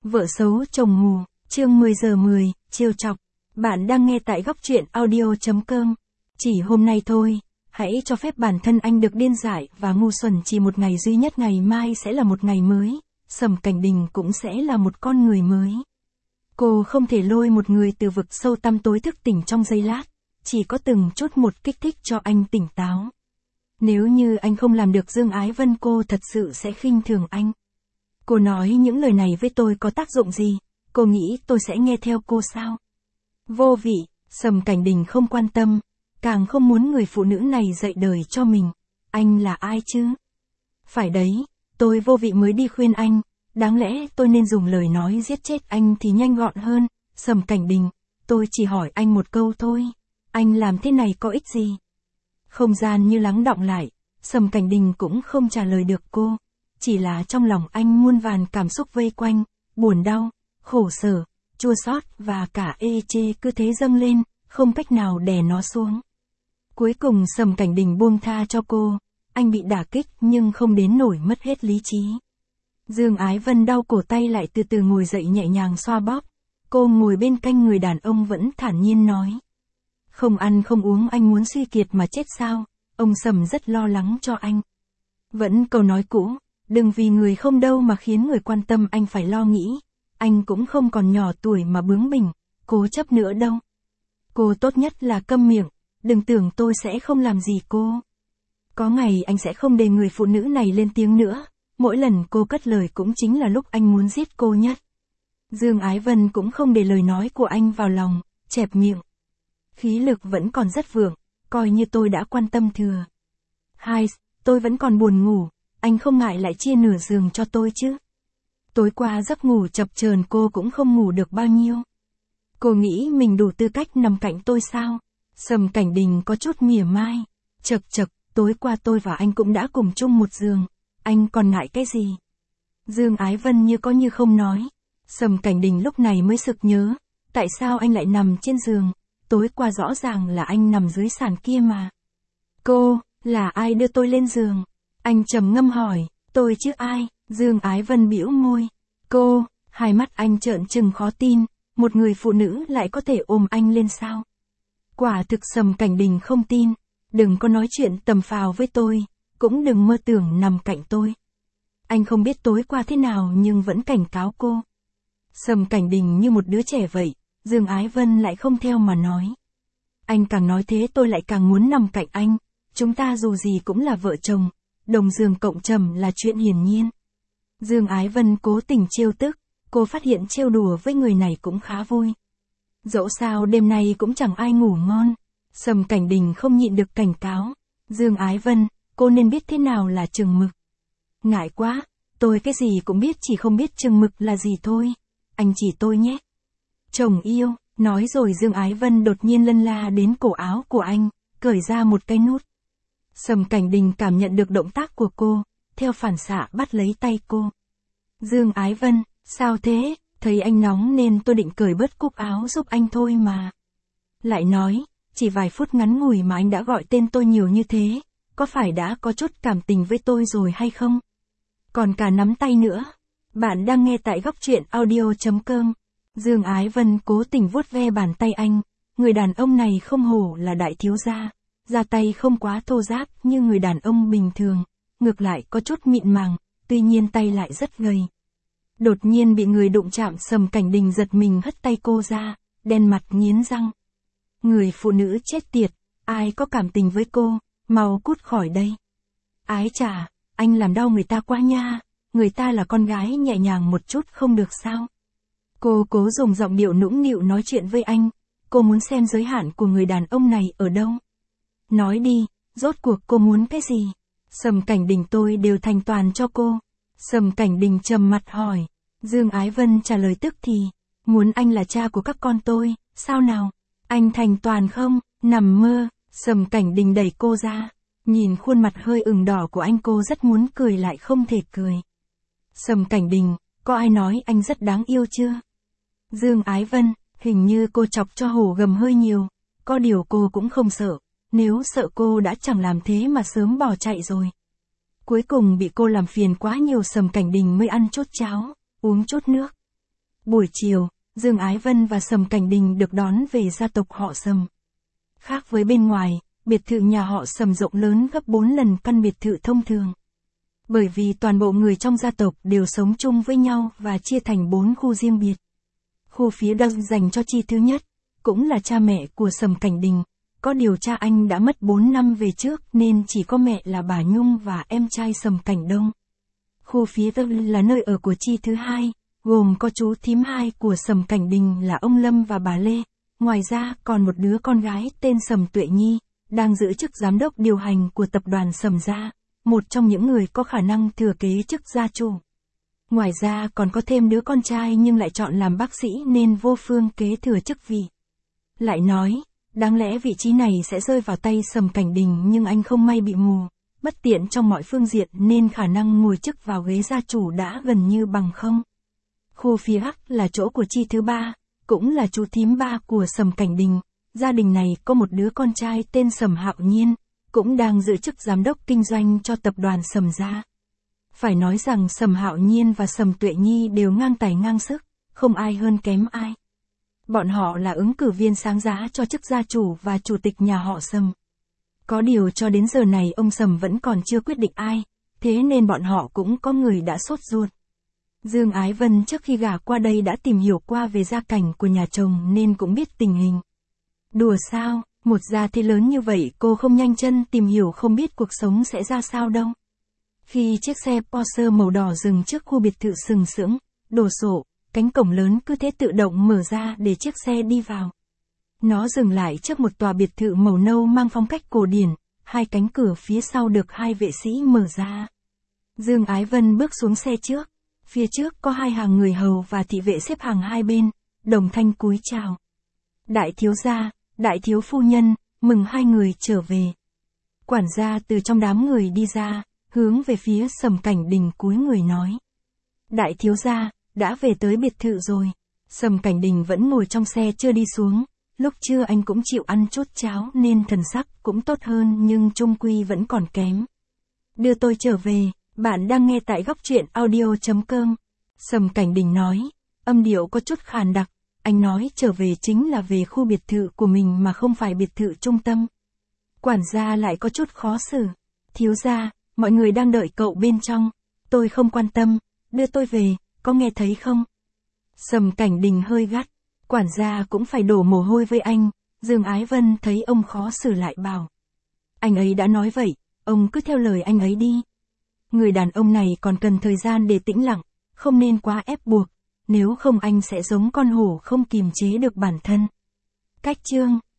Vợ xấu chồng mù, chương 10 giờ 10, trêu chọc. Bạn đang nghe tại góc truyện audio.com. Chỉ hôm nay thôi, hãy cho phép bản thân anh được điên dại và ngu xuẩn, chỉ một ngày duy nhất, ngày mai sẽ là một ngày mới, Sầm Cảnh Đình cũng sẽ là một con người mới. Cô không thể lôi một người từ vực sâu tăm tối thức tỉnh trong giây lát, chỉ có từng chút một kích thích cho anh tỉnh táo. Nếu như anh không làm được Dương Ái Vân, cô thật sự sẽ khinh thường anh. Cô nói những lời này với tôi có tác dụng gì? Cô nghĩ tôi sẽ nghe theo cô sao? Vô vị, Sầm Cảnh Đình không quan tâm, càng không muốn người phụ nữ này dạy đời cho mình. Anh là ai chứ? Phải đấy, tôi vô vị mới đi khuyên anh, đáng lẽ tôi nên dùng lời nói giết chết anh thì nhanh gọn hơn. Sầm Cảnh Đình, tôi chỉ hỏi anh một câu thôi, anh làm thế này có ích gì? Không gian như lắng đọng lại, Sầm Cảnh Đình cũng không trả lời được cô. Chỉ là trong lòng anh muôn vàn cảm xúc vây quanh, buồn đau, khổ sở, chua xót và cả ê chê cứ thế dâng lên, không cách nào đè nó xuống. Cuối cùng Sầm Cảnh Đình buông tha cho cô, anh bị đả kích nhưng không đến nổi mất hết lý trí. Dương Ái Vân đau cổ tay lại từ từ ngồi dậy, nhẹ nhàng xoa bóp. Cô ngồi bên cạnh người đàn ông vẫn thản nhiên nói. Không ăn không uống anh muốn suy kiệt mà chết sao? Ông Sầm rất lo lắng cho anh. Vẫn câu nói cũ. Đừng vì người không đâu mà khiến người quan tâm anh phải lo nghĩ. Anh cũng không còn nhỏ tuổi mà bướng bỉnh, cố chấp nữa đâu. Cô tốt nhất là câm miệng, đừng tưởng tôi sẽ không làm gì cô. Có ngày anh sẽ không để người phụ nữ này lên tiếng nữa. Mỗi lần cô cất lời cũng chính là lúc anh muốn giết cô nhất. Dương Ái Vân cũng không để lời nói của anh vào lòng, chẹp miệng. Khí lực vẫn còn rất vượng, coi như tôi đã quan tâm thừa. Hai, tôi vẫn còn buồn ngủ. Anh không ngại lại chia nửa giường cho tôi chứ? Tối qua giấc ngủ chập chờn cô cũng không ngủ được bao nhiêu. Cô nghĩ mình đủ tư cách nằm cạnh tôi sao? Sầm Cảnh Đình có chút mỉa mai. Chậc chậc, tối qua tôi và anh cũng đã cùng chung một giường. Anh còn ngại cái gì? Dương Ái Vân như có như không nói. Sầm Cảnh Đình lúc này mới sực nhớ. Tại sao anh lại nằm trên giường? Tối qua rõ ràng là anh nằm dưới sàn kia mà. Cô, là ai đưa tôi lên giường? Anh trầm ngâm hỏi, tôi chứ ai? Dương Ái Vân bĩu môi. Cô, hai mắt anh trợn trừng khó tin, một người phụ nữ lại có thể ôm anh lên sao? Quả thực Sầm Cảnh Đình không tin, đừng có nói chuyện tầm phào với tôi, cũng đừng mơ tưởng nằm cạnh tôi. Anh không biết tối qua thế nào nhưng vẫn cảnh cáo cô. Sầm Cảnh Đình như một đứa trẻ vậy, Dương Ái Vân lại không theo mà nói. Anh càng nói thế tôi lại càng muốn nằm cạnh anh, chúng ta dù gì cũng là vợ chồng. Đồng giường cộng trầm là chuyện hiển nhiên. Dương Ái Vân cố tình trêu tức, cô phát hiện trêu đùa với người này cũng khá vui. Dẫu sao đêm nay cũng chẳng ai ngủ ngon. Sầm Cảnh Đình không nhịn được cảnh cáo. Dương Ái Vân, cô nên biết thế nào là chừng mực. Ngại quá, tôi cái gì cũng biết, chỉ không biết chừng mực là gì thôi. Anh chỉ tôi nhé. Chồng yêu, nói rồi Dương Ái Vân đột nhiên lân la đến cổ áo của anh, cởi ra một cái nút. Sầm Cảnh Đình cảm nhận được động tác của cô, theo phản xạ bắt lấy tay cô. Dương Ái Vân, sao thế? Thấy anh nóng nên tôi định cởi bớt cúc áo giúp anh thôi mà. Lại nói, chỉ vài phút ngắn ngủi mà anh đã gọi tên tôi nhiều như thế, có phải đã có chút cảm tình với tôi rồi hay không? Còn cả nắm tay nữa. Bạn đang nghe tại góc truyện audio.com. Dương Ái Vân cố tình vuốt ve bàn tay anh, người đàn ông này không hổ là đại thiếu gia. Ra tay không quá thô ráp như người đàn ông bình thường, ngược lại có chút mịn màng, tuy nhiên tay lại rất gầy. Đột nhiên bị người đụng chạm, Sầm Cảnh Đình giật mình hất tay cô ra, đen mặt nghiến răng. Người phụ nữ chết tiệt, ai có cảm tình với cô, mau cút khỏi đây. Ái chà, anh làm đau người ta quá nha, người ta là con gái, nhẹ nhàng một chút không được sao? Cô cố dùng giọng điệu nũng nịu nói chuyện với anh, cô muốn xem giới hạn của người đàn ông này ở đâu. Nói đi, rốt cuộc cô muốn cái gì? Sầm Cảnh Đình, tôi đều thành toàn cho cô. Sầm Cảnh Đình trầm mặt hỏi. Dương Ái Vân trả lời tức thì. Muốn anh là cha của các con tôi, sao nào? Anh thành toàn không? Nằm mơ. Sầm Cảnh Đình đẩy cô ra. Nhìn khuôn mặt hơi ửng đỏ của anh, cô rất muốn cười lại không thể cười. Sầm Cảnh Đình, có ai nói anh rất đáng yêu chưa? Dương Ái Vân, hình như cô chọc cho hổ gầm hơi nhiều. Có điều cô cũng không sợ. Nếu sợ cô đã chẳng làm thế mà sớm bỏ chạy rồi. Cuối cùng bị cô làm phiền quá nhiều, Sầm Cảnh Đình mới ăn chút cháo, uống chút nước. Buổi chiều, Dương Ái Vân và Sầm Cảnh Đình được đón về gia tộc họ Sầm. Khác với bên ngoài, biệt thự nhà họ Sầm rộng lớn gấp 4 lần căn biệt thự thông thường. Bởi vì toàn bộ người trong gia tộc đều sống chung với nhau và chia thành 4 khu riêng biệt. Khu phía đông dành cho Chi thứ nhất, cũng là cha mẹ của Sầm Cảnh Đình. Có điều cha anh đã mất 4 năm về trước nên chỉ có mẹ là bà Nhung và em trai Sầm Cảnh Đông. Khu phía tây là nơi ở của Chi thứ hai, gồm có chú thím hai của Sầm Cảnh Đình là ông Lâm và bà Lê. Ngoài ra còn một đứa con gái tên Sầm Tuệ Nhi, đang giữ chức giám đốc điều hành của tập đoàn Sầm gia, một trong những người có khả năng thừa kế chức gia chủ. Ngoài ra còn có thêm đứa con trai nhưng lại chọn làm bác sĩ nên vô phương kế thừa chức vị. Lại nói, đáng lẽ vị trí này sẽ rơi vào tay Sầm Cảnh Đình nhưng anh không may bị mù, bất tiện trong mọi phương diện nên khả năng ngồi chức vào ghế gia chủ đã gần như bằng không. Khu phía bắc là chỗ của Chi thứ ba, cũng là chú thím ba của Sầm Cảnh Đình. Gia đình này có một đứa con trai tên Sầm Hạo Nhiên, cũng đang giữ chức giám đốc kinh doanh cho tập đoàn Sầm gia. Phải nói rằng Sầm Hạo Nhiên và Sầm Tuệ Nhi đều ngang tài ngang sức, không ai hơn kém ai. Bọn họ là ứng cử viên sáng giá cho chức gia chủ và chủ tịch nhà họ Sầm. Có điều cho đến giờ này ông Sầm vẫn còn chưa quyết định ai, thế nên bọn họ cũng có người đã sốt ruột. Dương Ái Vân trước khi gả qua đây đã tìm hiểu qua về gia cảnh của nhà chồng nên cũng biết tình hình. Đùa sao, một gia thế lớn như vậy cô không nhanh chân tìm hiểu không biết cuộc sống sẽ ra sao đâu. Khi chiếc xe Porsche màu đỏ dừng trước khu biệt thự sừng sững, đồ sộ, cánh cổng lớn cứ thế tự động mở ra để chiếc xe đi vào. Nó dừng lại trước một tòa biệt thự màu nâu mang phong cách cổ điển, hai cánh cửa phía sau được hai vệ sĩ mở ra. Dương Ái Vân bước xuống xe trước, phía trước có hai hàng người hầu và thị vệ xếp hàng hai bên, đồng thanh cúi chào. Đại thiếu gia, đại thiếu phu nhân, mừng hai người trở về. Quản gia từ trong đám người đi ra, hướng về phía Sầm Cảnh Đình cúi người nói. Đại thiếu gia, đã về tới biệt thự rồi. Sầm Cảnh Đình vẫn ngồi trong xe chưa đi xuống, lúc trưa anh cũng chịu ăn chút cháo nên thần sắc cũng tốt hơn nhưng chung quy vẫn còn kém. Đưa tôi trở về, bạn đang nghe tại góc truyện audio.com. Sầm Cảnh Đình nói, âm điệu có chút khàn đặc, anh nói trở về chính là về khu biệt thự của mình mà không phải biệt thự trung tâm. Quản gia lại có chút khó xử. Thiếu gia, mọi người đang đợi cậu bên trong, tôi không quan tâm, đưa tôi về, có nghe thấy không? Sầm Cảnh Đình hơi gắt, quản gia cũng phải đổ mồ hôi với anh. Dương Ái Vân thấy ông khó xử lại bảo. Anh ấy đã nói vậy, ông cứ theo lời anh ấy đi. Người đàn ông này còn cần thời gian để tĩnh lặng, không nên quá ép buộc, nếu không anh sẽ giống con hổ không kiềm chế được bản thân. Cách chương